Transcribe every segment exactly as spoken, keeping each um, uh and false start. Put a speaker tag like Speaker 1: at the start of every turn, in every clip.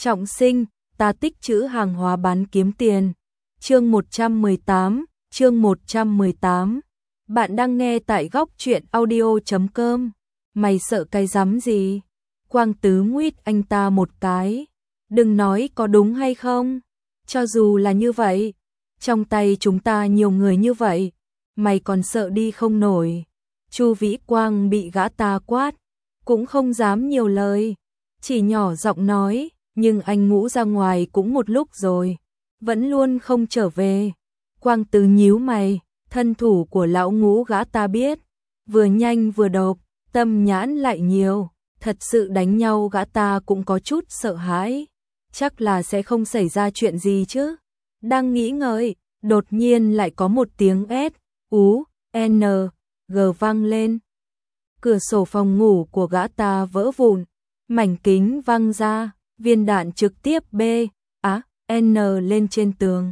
Speaker 1: Trọng sinh, ta tích trữ hàng hóa bán kiếm tiền. Chương một trăm mười tám, chương một trăm mười tám. Bạn đang nghe tại góc truyện audio chấm com. Mày sợ cái rắm gì? Quang Tứ nguýt anh ta một cái. Đừng nói có đúng hay không. Cho dù là như vậy, trong tay chúng ta nhiều người như vậy, mày còn sợ đi không nổi. Chu Vĩ Quang bị gã ta quát, cũng không dám nhiều lời, chỉ nhỏ giọng nói, nhưng anh Ngũ ra ngoài cũng một lúc rồi, vẫn luôn không trở về. Quang Tứ nhíu mày, thân thủ của lão Ngũ gã ta biết, vừa nhanh vừa độc, tâm nhãn lại nhiều, thật sự đánh nhau gã ta cũng có chút sợ hãi, chắc là sẽ không xảy ra chuyện gì chứ. Đang nghĩ ngợi, đột nhiên lại có một tiếng S, U, N, G vang lên. Cửa sổ phòng ngủ của gã ta vỡ vụn, mảnh kính văng ra, viên đạn trực tiếp B, á, N lên trên tường.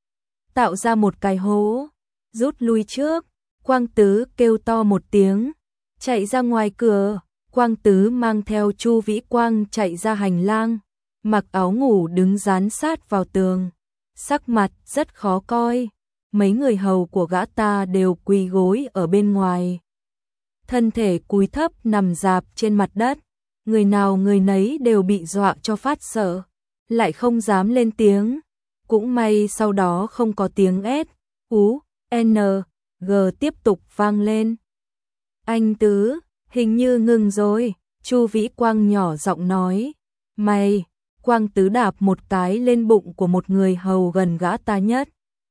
Speaker 1: Tạo ra một cái hố, rút lui trước, Quang Tứ kêu to một tiếng, chạy ra ngoài cửa. Quang Tứ mang theo Chu Vĩ Quang chạy ra hành lang, mặc áo ngủ đứng dán sát vào tường, sắc mặt rất khó coi. Mấy người hầu của gã ta đều quỳ gối ở bên ngoài, thân thể cúi thấp nằm rạp trên mặt đất, người nào người nấy đều bị dọa cho phát sợ, lại không dám lên tiếng. Cũng may sau đó không có tiếng S, U, N, G tiếp tục vang lên. Anh Tứ, hình như ngừng rồi, Chu Vĩ Quang nhỏ giọng nói. Mày, Quang Tứ đạp một cái lên bụng của một người hầu gần gã ta nhất.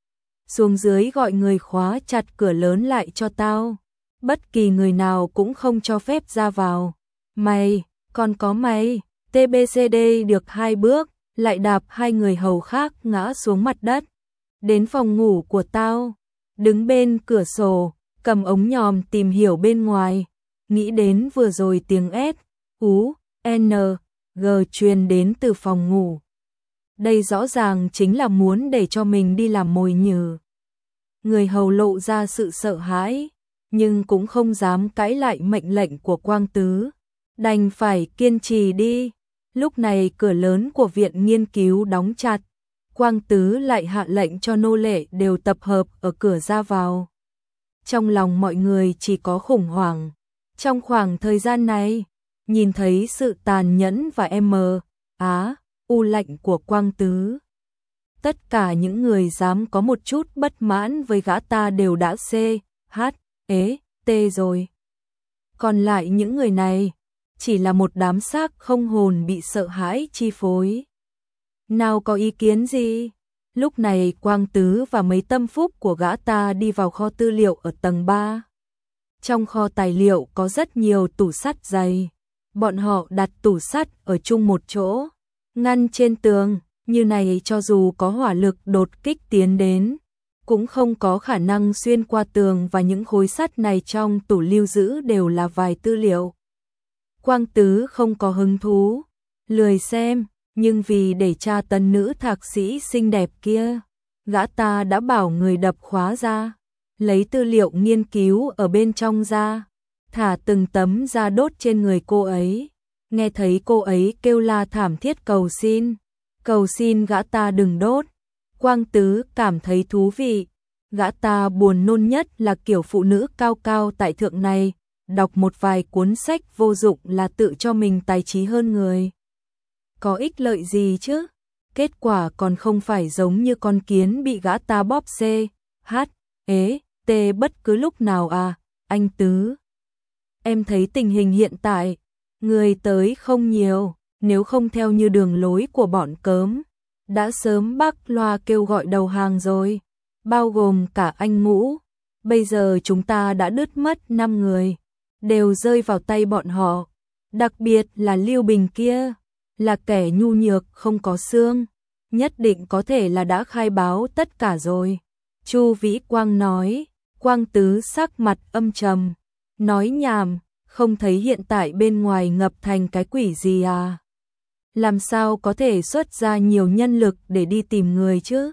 Speaker 1: Xuống dưới gọi người khóa chặt cửa lớn lại cho tao, bất kỳ người nào cũng không cho phép ra vào. Mày, còn có mày, tê bê xê đê được hai bước, lại đạp hai người hầu khác ngã xuống mặt đất. Đến phòng ngủ của tao, đứng bên cửa sổ, cầm ống nhòm tìm hiểu bên ngoài, nghĩ đến vừa rồi tiếng S, U, N, G truyền đến từ phòng ngủ. Đây rõ ràng chính là muốn để cho mình đi làm mồi nhử. Người hầu lộ ra sự sợ hãi, nhưng cũng không dám cãi lại mệnh lệnh của Quang Tứ, đành phải kiên trì đi. Lúc này cửa lớn của viện nghiên cứu đóng chặt, Quang Tứ lại hạ lệnh cho nô lệ đều tập hợp ở cửa ra vào. Trong lòng mọi người chỉ có khủng hoảng. Trong khoảng thời gian này, nhìn thấy sự tàn nhẫn và M, Á, U lệnh của Quang Tứ, tất cả những người dám có một chút bất mãn với gã ta đều đã C, H, ế, T rồi. Còn lại những người này, chỉ là một đám xác không hồn bị sợ hãi chi phối. Nào có ý kiến gì? Lúc này Quang Tứ và mấy tâm phúc của gã ta đi vào kho tư liệu ở tầng ba. Trong kho tài liệu có rất nhiều tủ sắt dày. Bọn họ đặt tủ sắt ở chung một chỗ, ngăn trên tường, như này cho dù có hỏa lực đột kích tiến đến, cũng không có khả năng xuyên qua tường, và những khối sắt này trong tủ lưu giữ đều là vài tư liệu. Quang Tứ không có hứng thú, lười xem, nhưng vì để tra tấn nữ thạc sĩ xinh đẹp kia, gã ta đã bảo người đập khóa ra, lấy tư liệu nghiên cứu ở bên trong ra, thả từng tấm ra đốt trên người cô ấy. Nghe thấy cô ấy kêu la thảm thiết cầu xin, cầu xin gã ta đừng đốt. Quang Tứ cảm thấy thú vị, gã ta buồn nôn nhất là kiểu phụ nữ cao cao tại thượng này, đọc một vài cuốn sách vô dụng là tự cho mình tài trí hơn người. Có ích lợi gì chứ? Kết quả còn không phải giống như con kiến bị gã ta bóp C, H, ế, T bất cứ lúc nào à. Anh Tứ, em thấy tình hình hiện tại, người tới không nhiều, nếu không theo như đường lối của bọn cớm, đã sớm bắc loa kêu gọi đầu hàng rồi, bao gồm cả anh Ngũ. Bây giờ chúng ta đã đứt mất năm người, đều rơi vào tay bọn họ, đặc biệt là Lưu Bình kia, là kẻ nhu nhược không có xương, nhất định có thể là đã khai báo tất cả rồi. Chu Vĩ Quang nói. Quang Tứ sắc mặt âm trầm, nói nhảm, không thấy hiện tại bên ngoài ngập thành cái quỷ gì à? Làm sao có thể xuất ra nhiều nhân lực để đi tìm người chứ?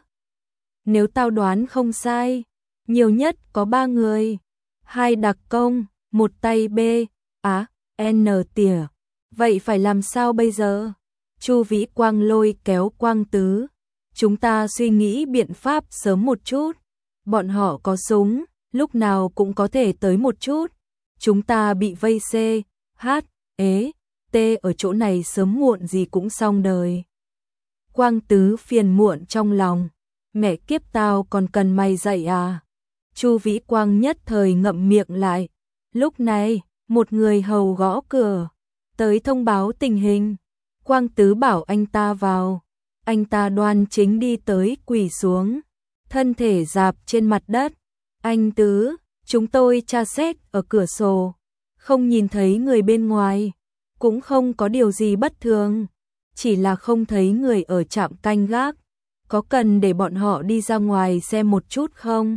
Speaker 1: Nếu tao đoán không sai, nhiều nhất có ba người, hai đặc công, một tay B, Á, N tỉa. Vậy phải làm sao bây giờ? Chu Vĩ Quang lôi kéo Quang Tứ. Chúng ta suy nghĩ biện pháp sớm một chút. Bọn họ có súng, lúc nào cũng có thể tới một chút. Chúng ta bị vây C, H, ế, T ở chỗ này sớm muộn gì cũng xong đời. Quang Tứ phiền muộn trong lòng. Mẹ kiếp tao còn cần mày dạy à? Chu Vĩ Quang nhất thời ngậm miệng lại. Lúc này, một người hầu gõ cửa, tới thông báo tình hình. Quang Tứ bảo anh ta vào. Anh ta đoan chính đi tới quỳ xuống, thân thể rạp trên mặt đất. Anh Tứ, chúng tôi tra xét ở cửa sổ, không nhìn thấy người bên ngoài, cũng không có điều gì bất thường, chỉ là không thấy người ở trạm canh gác. Có cần để bọn họ đi ra ngoài xem một chút không?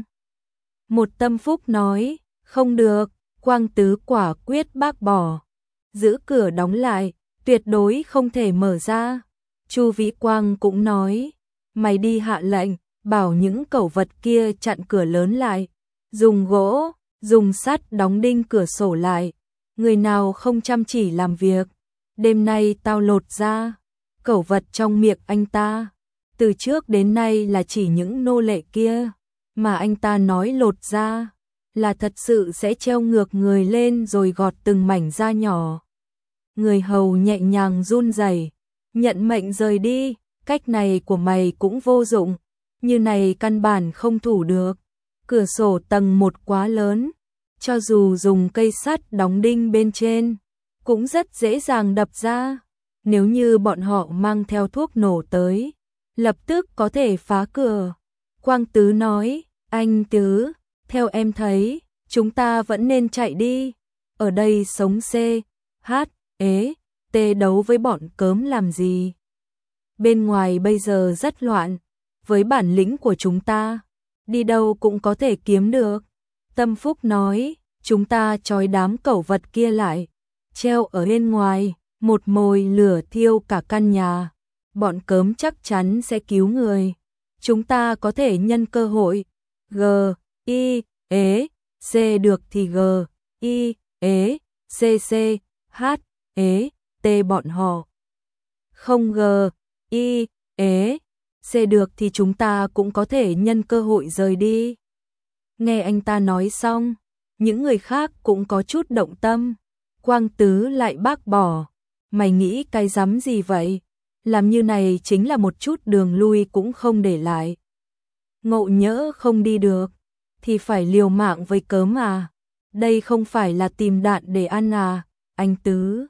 Speaker 1: Một tâm phúc nói, không được. Quang Tứ quả quyết bác bỏ, giữ cửa đóng lại, tuyệt đối không thể mở ra. Chu Vĩ Quang cũng nói, mày đi hạ lệnh, bảo những cẩu vật kia chặn cửa lớn lại, dùng gỗ, dùng sắt đóng đinh cửa sổ lại. Người nào không chăm chỉ làm việc, đêm nay tao lột ra. Cẩu vật trong miệng anh ta, từ trước đến nay là chỉ những nô lệ kia, mà anh ta nói lột ra, là thật sự sẽ treo ngược người lên rồi gọt từng mảnh da nhỏ. Người hầu nhẹ nhàng run rẩy, nhận mệnh rời đi. Cách này của mày cũng vô dụng, như này căn bản không thủ được. Cửa sổ tầng một quá lớn, cho dù dùng cây sắt đóng đinh bên trên, cũng rất dễ dàng đập ra. Nếu như bọn họ mang theo thuốc nổ tới, lập tức có thể phá cửa. Quang Tứ nói, anh Tứ, theo em thấy, chúng ta vẫn nên chạy đi. Ở đây sống C, H, ế, T đấu với bọn cớm làm gì? Bên ngoài bây giờ rất loạn, với bản lĩnh của chúng ta, đi đâu cũng có thể kiếm được. Tâm Phúc nói, chúng ta trói đám cẩu vật kia lại, treo ở bên ngoài, một mồi lửa thiêu cả căn nhà. Bọn cớm chắc chắn sẽ cứu người. Chúng ta có thể nhân cơ hội. G, I, ế, C được thì G, I, ế, C, C, H, ế, T bọn họ. Không G, I, ế, C được thì chúng ta cũng có thể nhân cơ hội rời đi. Nghe anh ta nói xong, những người khác cũng có chút động tâm. Quang Tứ lại bác bỏ. Mày nghĩ cái rắm gì vậy? Làm như này chính là một chút đường lui cũng không để lại. Ngộ nhỡ không đi được, thì phải liều mạng với cớm à? Đây không phải là tìm đạn để ăn à, anh Tứ?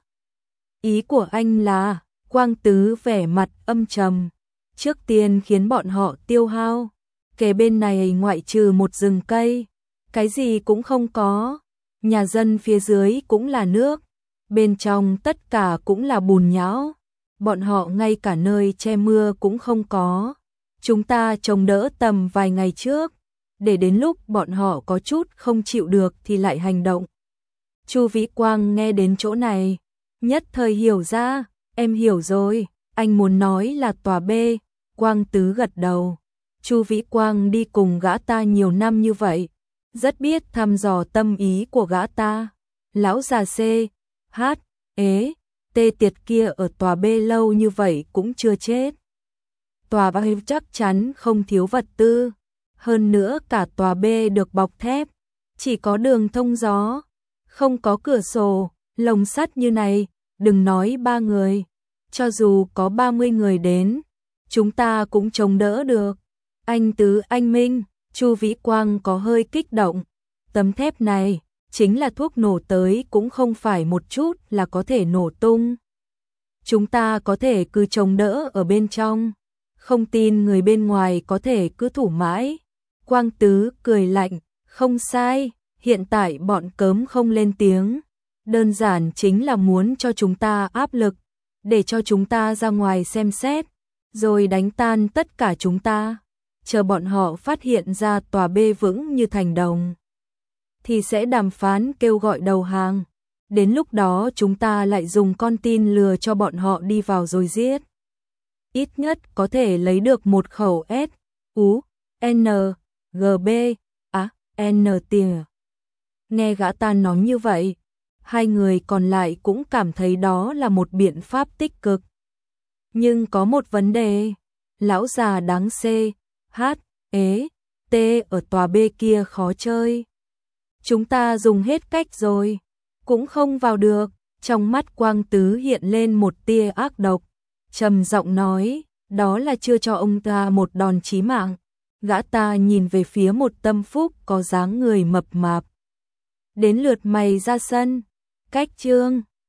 Speaker 1: Ý của anh là, Quang Tứ vẻ mặt âm trầm. Trước tiên khiến bọn họ tiêu hao. Kề bên này ngoại trừ một rừng cây, cái gì cũng không có. Nhà dân phía dưới cũng là nước, bên trong tất cả cũng là bùn nhão. Bọn họ ngay cả nơi che mưa cũng không có. Chúng ta chống đỡ tầm vài ngày trước, để đến lúc bọn họ có chút không chịu được thì lại hành động. Chu Vĩ Quang nghe đến chỗ này, nhất thời hiểu ra. Em hiểu rồi, anh muốn nói là tòa B. Quang Tứ gật đầu. Chu Vĩ Quang đi cùng gã ta nhiều năm như vậy, rất biết thăm dò tâm ý của gã ta. Lão già C, H, ế, T tiệt kia ở tòa B lâu như vậy cũng chưa chết. Tòa B chắc chắn không thiếu vật tư. Hơn nữa cả tòa B được bọc thép, chỉ có đường thông gió, không có cửa sổ, lồng sắt như này, đừng nói ba người. Cho dù có ba mươi người đến, chúng ta cũng chống đỡ được. Anh Tứ anh Minh, Chu Vĩ Quang có hơi kích động. Tấm thép này chính là thuốc nổ tới cũng không phải một chút là có thể nổ tung. Chúng ta có thể cứ chống đỡ ở bên trong, không tin người bên ngoài có thể cứ thủ mãi. Quang Tứ cười lạnh, không sai, hiện tại bọn cớm không lên tiếng, đơn giản chính là muốn cho chúng ta áp lực, để cho chúng ta ra ngoài xem xét, rồi đánh tan tất cả chúng ta. Chờ bọn họ phát hiện ra tòa B vững như thành đồng, thì sẽ đàm phán kêu gọi đầu hàng. Đến lúc đó chúng ta lại dùng con tin lừa cho bọn họ đi vào rồi giết. Ít nhất có thể lấy được một khẩu S, U, N, G B, á, N tìa. Nghe gã ta nói như vậy, hai người còn lại cũng cảm thấy đó là một biện pháp tích cực. Nhưng có một vấn đề, lão già đáng C, H, ế, T ở tòa B kia khó chơi. Chúng ta dùng hết cách rồi, cũng không vào được. Trong mắt Quang Tứ hiện lên một tia ác độc, trầm giọng nói, đó là chưa cho ông ta một đòn chí mạng. Gã ta nhìn về phía một tâm phúc có dáng người mập mạp. Đến lượt mày ra sân. Cách chương